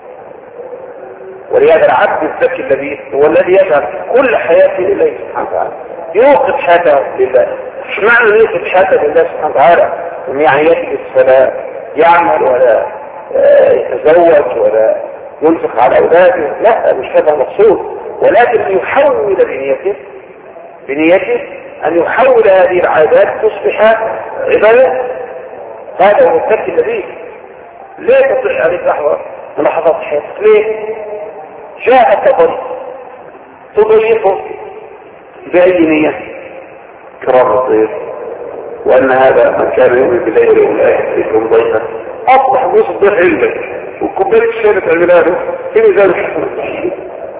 ولهذا العبد الذكي الذي هو الذي يجعل كل حياته لله سبحانه وتعالى، يوقف حياته لله. مش معنى انه يوقف حياته لله سبحانه وتعالى يعني يجلس فلا يعمل ولا يتزوج ولا ينفق على اولاده، لا مش هذا المقصود، ولكن يحول بنيته بنيته ان يحول هذه العادات تصبح عباده. هذا هو الذكي الذي لا تطلع عليك لحظه من لحظات حياتك. ليه؟ جاءك ضيف تضيفه بأي نية؟ كرام الضيف، وأن هذا من كان يؤمن بالله واليوم الآخر يكون ضيفا أصبح ضيف الضيف عندك وكبرت الشيء تعملها في ميزان الحسنة.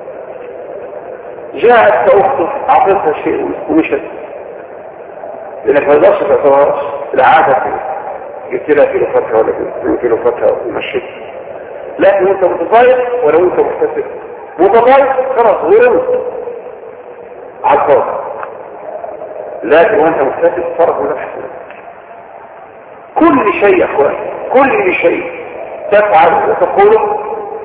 جاءت أخته أعطتها شيء ومشت، لأنك ما تقدرش تعتبرها العادة جبت لها كيلو فاكهه ولا اتنين كيلو فاكهه ومشيت. لكن انت متضايق ولو انت محتسب متضايق خلاص غير على الفرق. لكن وانت محتسب فرق من نفسك. كل شيء يا اخوان كل شيء تفعل وتقوله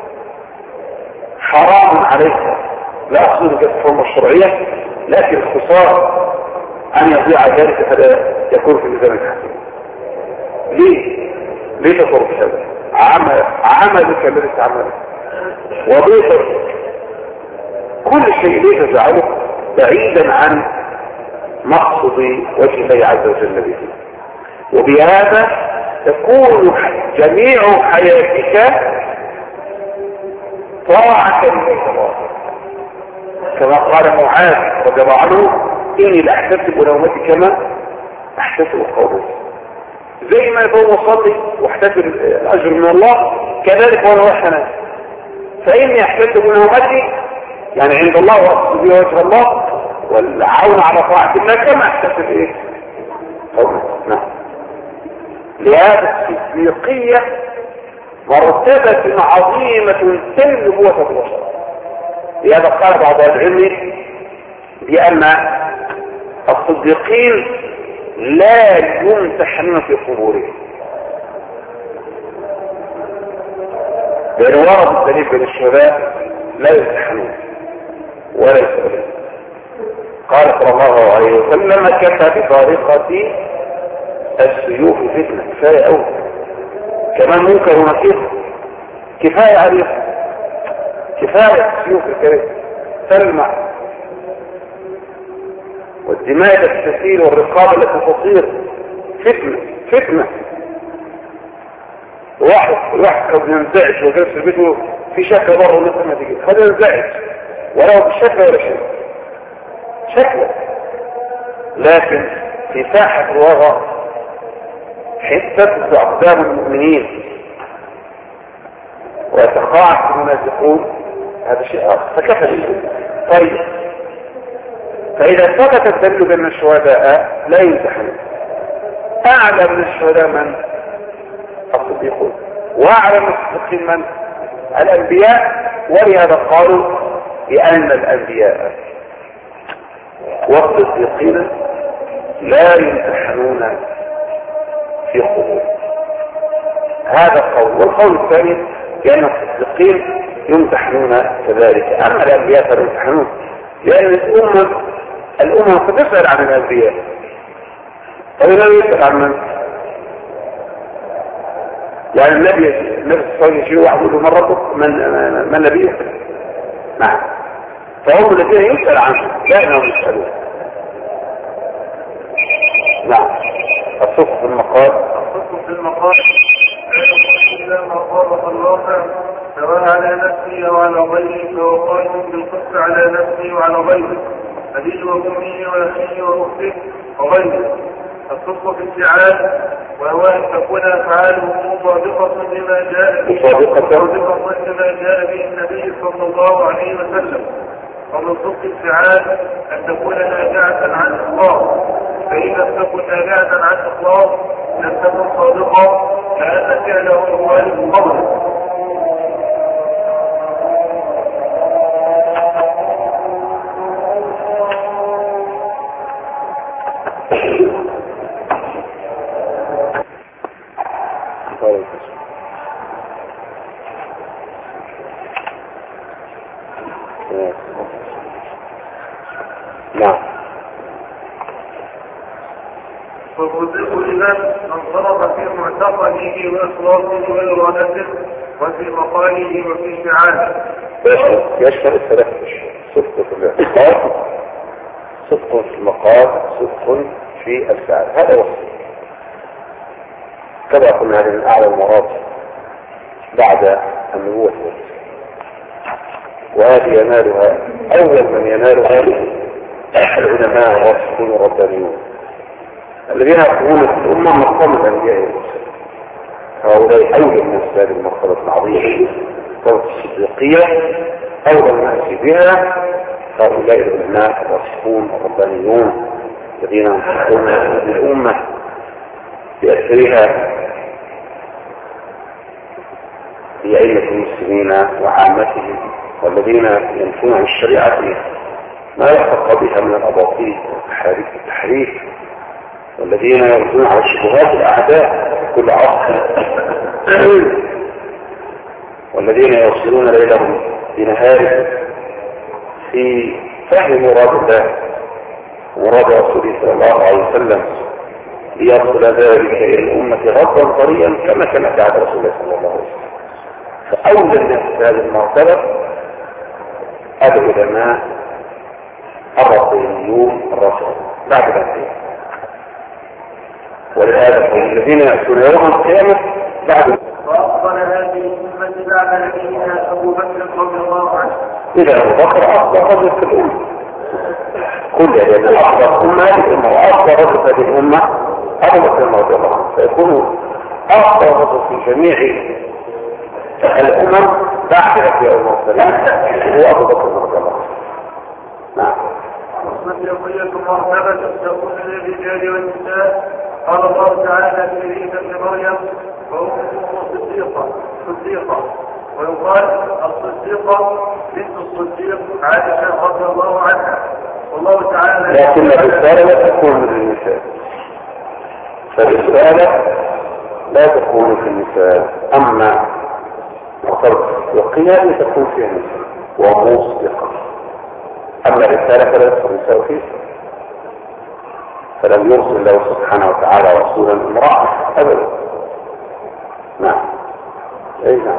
حرام عليك، لا اقصد بالفورمه الشرعيه، لكن الخساره ان يضيع ذلك فلا يكون في ميزان الحسن. ليه؟ ليه تصرف هذا؟ عمل عملك الذي تعمله وضيفك كل شيء ليه تجعله بعيدا عن مقصد وجه الله عز وجل به. وبهذا تكون جميع حياتك طاعة لله كما قال معاذ رضي الله عنه إني لأحتسب نومتي كما أحتسب قومي. زي ما يقوم وصلي واحتسب الأجر من الله كذلك وانا رايح انام فإني أحتسب نومتي يعني عند الله وأقصد بها وجه الله والعون على طاعة الله كما أحتسب إيه قومي. نعم. لهذا الصديقية مرتبة عظيمة تل نبوة البشر. لهذا قال بعض العلم بأن الصديقين لا يمتحنون في قبورهم، لأن ورد الدليل بين الشهداء لا يمتحنون ولا يسألون. قال صلى الله عليه وسلم كفى بطريقة السيوف فتنة. كفاية أول كمان منكر ونكير كفاية عليه كفاية السيوف الكريم تلمع والدماء التي تسيل والرقاب التي تصير فتنة فتنة. واحد واحد قد ينزعج وجلس في بيته في شكل بره ونقل ما تجي خد ينزعج ولو بالشكل ولا شيء شكله. لكن في ساحة الوغى حتة أقدام المؤمنين ويتقاعد المنافقون هذا شيء آخر فكفى به. طيب فإذا ثبت الدليل بأن الشهداء لا يمتحنون أعلى من الشهداء من الصديقون وأعلى من الصديقين من الأنبياء. ولهذا قالوا بأن الأنبياء والصديقين لا يمتحنون في قبور. هذا قول. والقول الثاني بأن الصديقين يمتحنون كذلك. أما الأنبياء فلا يمتحنون لأن الأمة الأمة ستسأل عن الأنبياء فلا يسأل عن من يعني النبي النبي صلى الله عليه وسلم واحد يقول من ربك من من نبيك. نعم. فهم الذين يسأل عنهم لا أنهم يسألون. نعم. الصدق في المقال الصدق في المقال إلا ما طابق الواقع سواء على نفسي أو على غيري فهو قائم بالقصة على نفسي وعلى غيري أبيه وأمي وأخيه وأختي وغيره. الصدق في الفعال وهو أن تكون أفعاله مطابقة لما جاء به مطابقة لما جاء به النبي صلى الله عليه وسلم. ومن صدق الفعال أن تكون ناجعة عن إخلاص فإذا لم تكن ناجعة عن إخلاص لم تكن صادقة كأن فعله يخالف قوله. فالصديق إذا انصرف في معتقده وإخلاصه وإرادته وفي مقاله وفي فعاله. يشمل الثلاثة صدق في الاعتقاد صدق في المقال صدق في الفعل. هذا هو الصدق. كما قلنا هذه من أعلى المراتب بعد النبوة والرسالة وهذه ينالها أول من ينالها العلماء الراسخون الربانيون الذين يقومون في الأمة مقام الأنبياء والرسل. هؤلاء أولى الناس هذه المرتبة العظيمة مرتبة الصديقية أولى الناس بها هؤلاء العلماء الراسخون الربانيون الذين ينصحون الأمة بأسرها هي أئمة المسلمين وعامتهم والذين ينفون عن الشريعة ما يحقق بها من الأباطيل والتحريف والذين يردون على شبهات الأعداء في كل عصر والذين يوصلون ليلهم بنهار في فهم مراد الله مراد رسوله صلى الله عليه وسلم ليصل ذلك إلى الأمة ردا طريا كما كان بعد رسول الله صلى الله عليه وسلم. فأولى الناس في هذه المرتبة العلماء الربانيون الرسول بعد ذلك، ولهذا الذين يأتون يوم القيامة بعد وأفضل هذه الأمة بعد نبينا أبو بكر رضي الله عنه. إذا أبو بكر أفضل رجل في الأمة كل هذه أفضل أمة الأمة وأفضل رجل في هذه الأمة أبو بكر رضي الله عنه، فيكون أفضل رجل في جميع الأمم بعد أبي المرسلين هو أبو بكر رضي الله عنه. نعم. والصديقية مرتبة تكون للرجال والنساء. قال الله تعالى في عيسى ابن مريم وأمه صديقة صديقة ويقال الصديقة بنت الصديق عائشة رضي الله عنها. والله تعالى لكن الرسالة لا تكون من النساء، فالرسالة لا تكون في النساء، أما القيادة تكون فيها النساء ومو صديقة. أما الرسالة فلا تكون النساء فيه، فلم يرسل الله سبحانه وتعالى رسولا امرأة أبدا. نعم. أي نعم.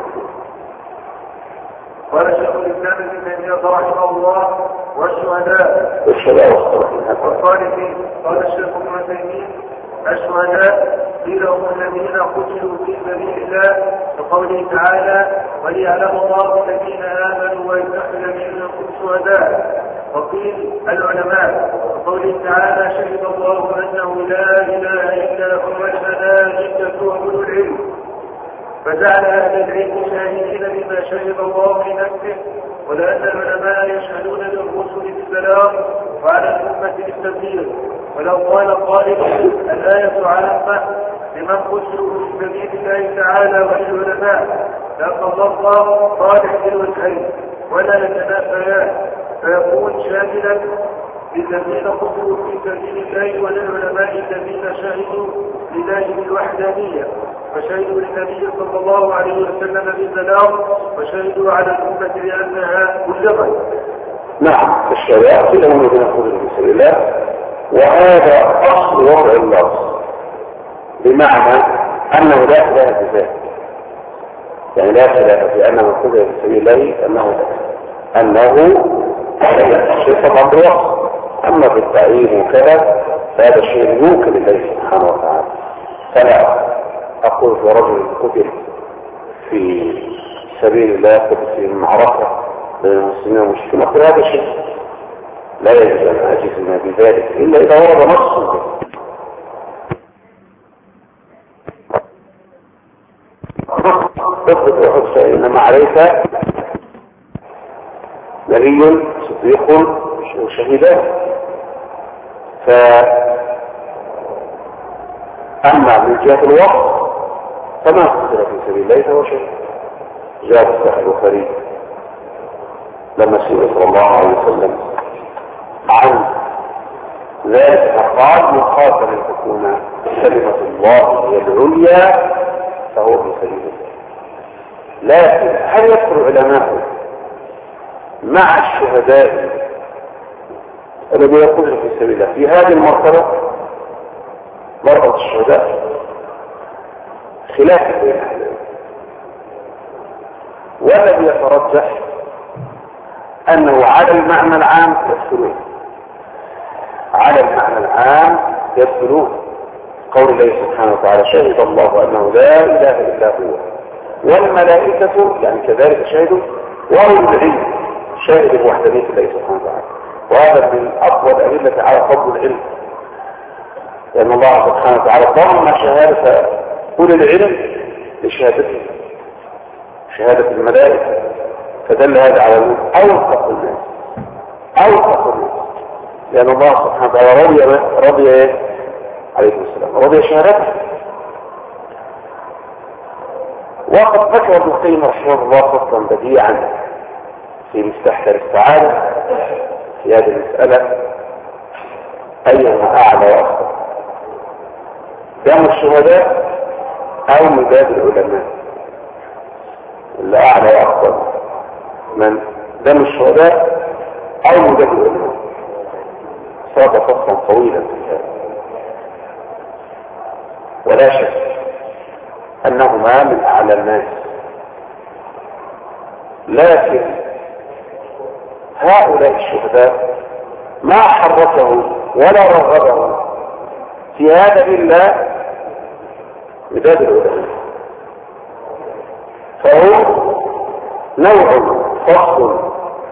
قال شيخ الإسلام ابن تيمية رحمه الله والشهداء والشهداء والصالحين. قال الشيخ ابن تيمية الشهداء قيل هم الذين قتلوا في سبيل الله بقوله تعالى وليعلم الله الذين آمنوا ويتخذ منكم شهداء. وقيل العلماء بقوله تعالى شهد الله أنه لا إله إلا هو والملائكة وأولو العلم. فجعل أهل العلم شاهدين بما شهد الله لنفسه، ولأن العلماء يشهدون للرسل بالبلاغ وعلى الأمة بالتبليغ. ولو قال قائل الآية عامة لمن قتلوا في سبيل الله تعالى وللعلماء لأن اللفظ صالح للوجهين ولا يتنافيان، فيكون شاملا للذين قتلوا في سبيل الله وللعلماء الذين شهدوا لله بالوحدانية فشهدوا للنبي صلى الله عليه وسلم بالبلاغ وشهدوا على الأمة بأنها بلغت. نعم. الشريعة كلهم الذين قتلوا في سبيل الله، وهذا أصل وضع اللفظ بمعنى أنه لا خلاف في ذلك، يعني لا خلاف في أن من قتل في سبيل الله أنه أنه شيء طبعا بالوصف. أما بالتعيين وكذا فهذا الشيء يمكن لله سبحانه وتعالى. فلا أقول في رجل قتل في سبيل الله قتل في المعركة بين المسلمين والمشركين، أقول هذا شيء لا يجوز أن أجزم بذلك إلا إذا ورد نص به. اثبت وحد شيء إنما عليك نبي صديق وشهيدان. فأما من جهة الوقت فما قتل في سبيل الله فهو شهيد. جاء في صحيح البخاري لما سئل صلى الله عليه وسلم عن ذلك فقال يقاتل ان تكون كلمة الله هي العليا فهو في سبيل الله. لكن هل يذكر علماء مع الشهداء الذي يقتل في سبيل الله في هذه المرتبة مرتبة الشهداء خلاف بين اهل العلم، والذي يترجح انه على المعنى العام يدخلون على المعنى العام يدخلون قول الله سبحانه وتعالى شهد الله انه لا اله الا هو والملائكة يعني كذلك شهدوا وأولو العلم شاهد بوحدانية الله سبحانه وتعالى. وهذا من أقوى الأدلة على فضل العلم، لأن الله سبحانه وتعالى ضمن شهادة أولي العلم لشهادته شهادة الملائكة، فدل هذا على أوثق الناس أوثق الناس، لأن الله سبحانه وتعالى رضي رضي عليه السلام رضي شهادته. وقد ذكر ابن القيم رحمه الله فصلا بديعا في مفتاح دار السعادة في هذه المسألة: أيهما أعلى وأفضل، دم الشهداء أو مداد العلماء؟ اللي أعلى وأفضل من دم الشهداء أو مداد العلماء. صار فصلا طويلا في هذا، ولا شك أنهما من أعلى الناس، لكن هؤلاء الشهداء ما حركهم ولا رغبهم في هذا إلا مداد العلماء، فهو نوع فصل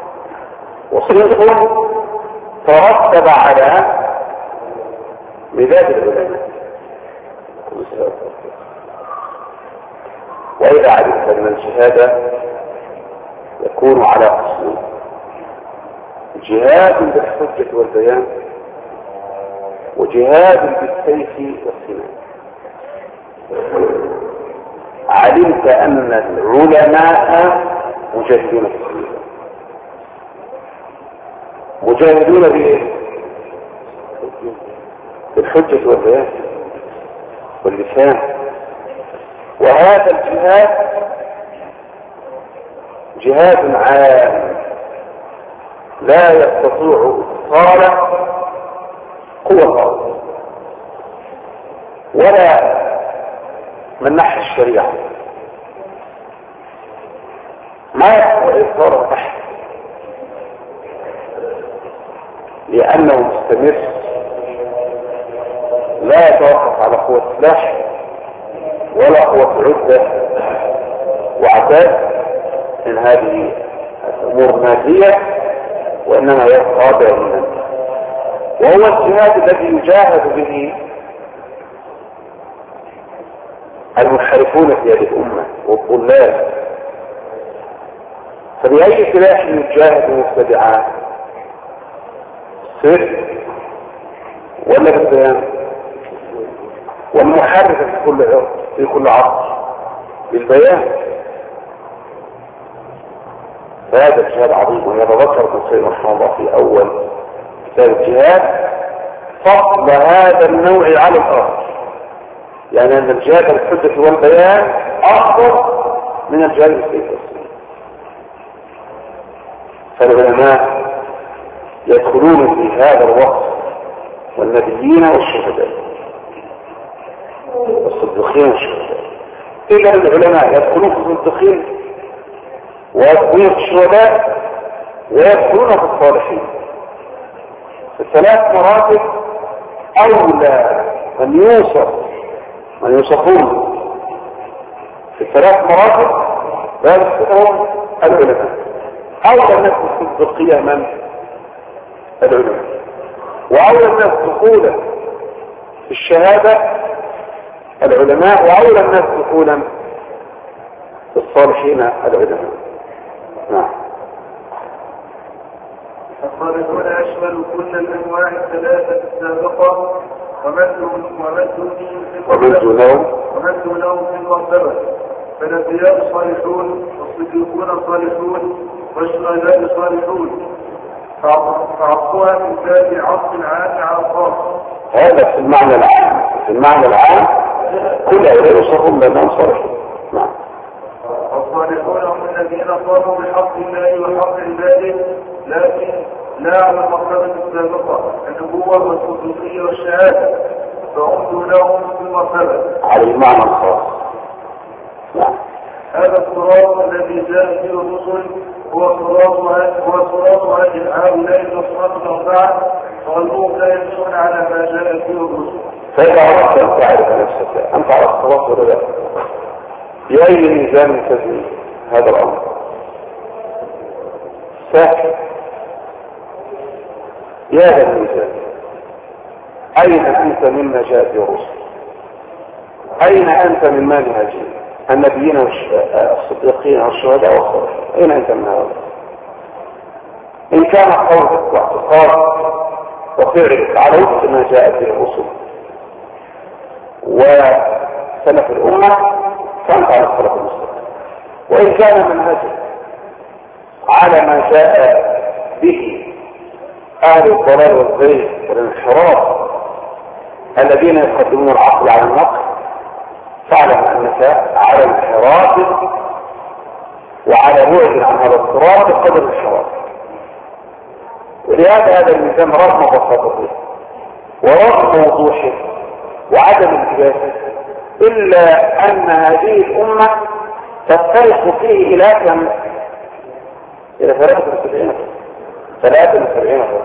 وصدق ترتب على مداد العلماء. وإذا علمت أن الجهاد يكون على قسمين: جهاد بالحجة والبيان، وجهاد بالسيف والسنان. علمت أن العلماء مجاهدون في سبيل الله، مجاهدون بايه؟ بالحجة والبيان واللسان. وهذا الجهاد جهاد عام لا يستطيع إبطاله قوة الله ولا من ناحية الشريعة، ما يستطيع إبطاله تحت، لأنه مستمر لا يتوقف على قوة سلاح ولا قوة عدة وعتاد من هذه الأمور مادية، وإنما يبقى دائما. وهو الجهاد الذي يجاهد به المنحرفون في هذه الأمة والضلال. فبأي سلاح يجاهد المبتدعات؟ سر ولا بالبيان؟ والمحرف في كل عرض في كل عصر بالبيان. فهذا الجهاد عظيم. ويتذكر ابن القيم رحمه الله في اول كتاب الجهاد فضل هذا النوع على الارض، يعني ان الجهاد الحجة والبيان افضل من الجهاد بالسيف والسنان. فالعلماء يدخلون في هذا الوقت، والنبيين والشهداء والصديقين والشهداء. إذا العلماء يدخلون في الصديقين ويدخلون في الشهداء ويدخلون في الصالحين. في الثلاث مراتب أولى من يوصف من يوصفون في الثلاث مراتب هم العلماء. أولى الناس بالصديقية من العلماء، وأولى الناس دخولا في الشهادة العلماء، وأولى الناس دخولا في الصالحين العلماء. نعم. الصالحون يشمل كل الأنواع الثلاثة السابقة ومن دونهم في المرتبة. فالأنبياء صالحون، والصديقون صالحون، والشهداء صالحون، فعطوها من باب عطف العام على الخاص. هذا في المعنى العام. في المعنى العام كل أولئك يصرهم بأنهم صالحون. نعم. والصالحون هم الذين قاموا بحق الله وحق عباده، لكن لا على المرتبة السابقة النبوة والصديقية والشهادة، فهم دونهم في المرتبة على المعنى الخاص. نعم. هذا الصراط الذي جاء فيه الرسل هو صراط هو صراط هذه هؤلاء الأصناف الأربعة، وغيرهم لا يمشون على ما جاء فيه الرسل. فإذا أردت أن تعرف نفسك أنت على الصراط ولا لا؟ بأي ميزان تزن هذا الأمر؟ سهل. يا هذا الميزان أين أنت مما جاء في الرسل؟ أين أنت من منهجين النبيين والصديقين والشهداء والصالحين؟ أين أنت من هذا؟ إن كان قولك واعتقاد وفعلك على وفق ما جاء في الرسل وسلف الأمة فأنت على الصراط المستقيم. وإن كان منهجه على ما جاء به أهل الضلال والزيغ والانحراف الذين يقدمون العقل على النقل، فاعلم أنك على انحراف وعلى بعد عن هذا الصراط بقدر الانحراف. ولهذا هذا الميزان رغم بساطته ورغم وضوحه وعدم التباسه إلا أن هذه الأمة تفترق فيه إلى كم؟ إلى ثلاثة وسبعين ثلاثة وسبعين فرق.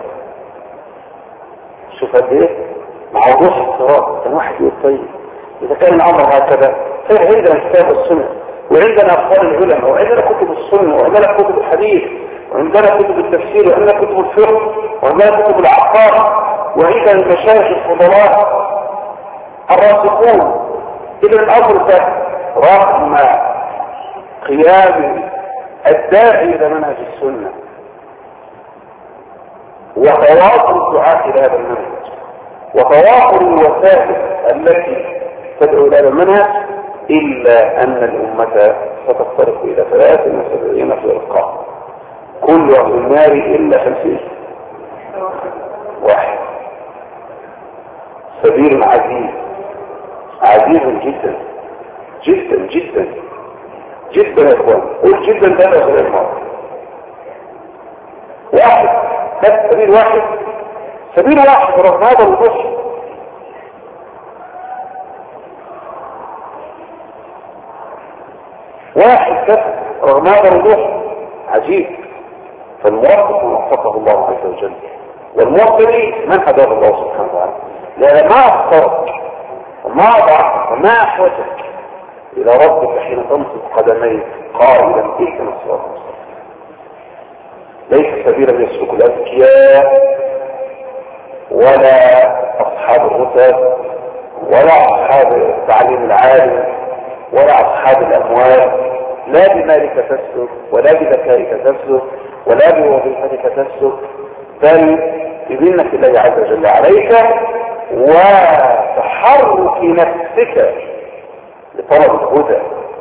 شوف قد إيه مع وضوح الصراط. كان واحد يقول طيب إذا كان الأمر هكذا فعندنا كتاب السنة وعندنا أقوال العلماء وعندنا كتب السنة وعندنا كتب الحديث وعندنا كتب التفسير وعندنا كتب الفقه وعندنا كتب العقائد وعندنا المشايخ الفضلاء الراسخون. إذا الأمر ده رغم قيام الداعي إلى منهج السنة وتواصل الدعاة إلى هذا المنهج وتواصل الوسائل التي تدعو إلى هذا المنهج، إلا أن الأمة ستفترق إلى ثلاث وسبعين فرقة كل أهل النار إلا خمسين واحد. سبيل عزيز عزيز جدا جدا جدا جدا يا اخوان. قول جدا ده يا غير الماضي واحد بس، سبيل واحد سبيل واحد رغم هذا الوضوح. واحد بس رغم هذا الوضوح عجيب. فالموفق من وفقه الله عز وجل، والموفق من هداه الله سبحانه وتعالى. لأن ما أخطرك وما ضعفك وما أحوجك إلى ربك حين تنصب قدميك قائلا اهدنا الصراط المستقيم. ليس سبيلا يسلك الأذكياء ولا أصحاب الرتب ولا أصحاب التعليم العالي ولا أصحاب الأموال. لا بمالك تسلك ولا بذكائك تسلك ولا بوظيفتك تسلك، بل بمنة الله عز وجل عليك وتحرك نفسك لطلب الهدى.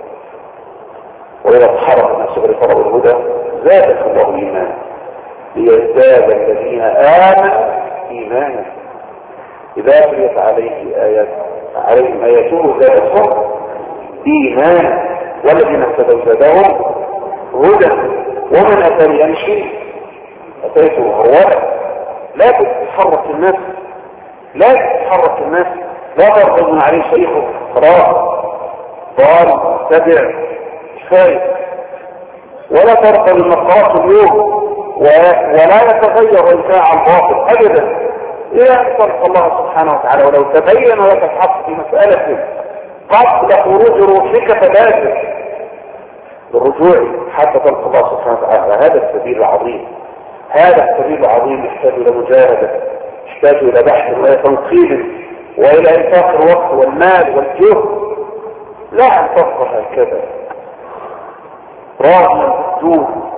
وإذا تحرك نفسك لطلب الهدى زادك الله إيمانا ليزداد الذين آمنوا إيمانا إذا تليت عليه آيات عليهم آياته زادتهم إيمانا والذين اهتدوا زادهم هدى ومن أتى يمشي أتيته هرولا. لا تتحرك الناس لا تتحرك الناس لا ترفض من عليه شيخه خلاص ضال تبع كفاية، ولا ترفض المقاصد اليوم ولا يتغير وإن كان عن باطل أبدا إذا تلقى الله سبحانه وتعالى. ولو تبين لك الحق في مسألة قبل خروج روحك فبادر بالرجوع حتى تلقى الله سبحانه وتعالى. هذا السبيل العظيم، هذا السبيل العظيم يحتاج إلى مجاهدة، يحتاج إلى بحث وإلى تنقيب وإلى إنفاق الوقت والمال والجهد. لا أن تبقى هكذا راضيا بالدون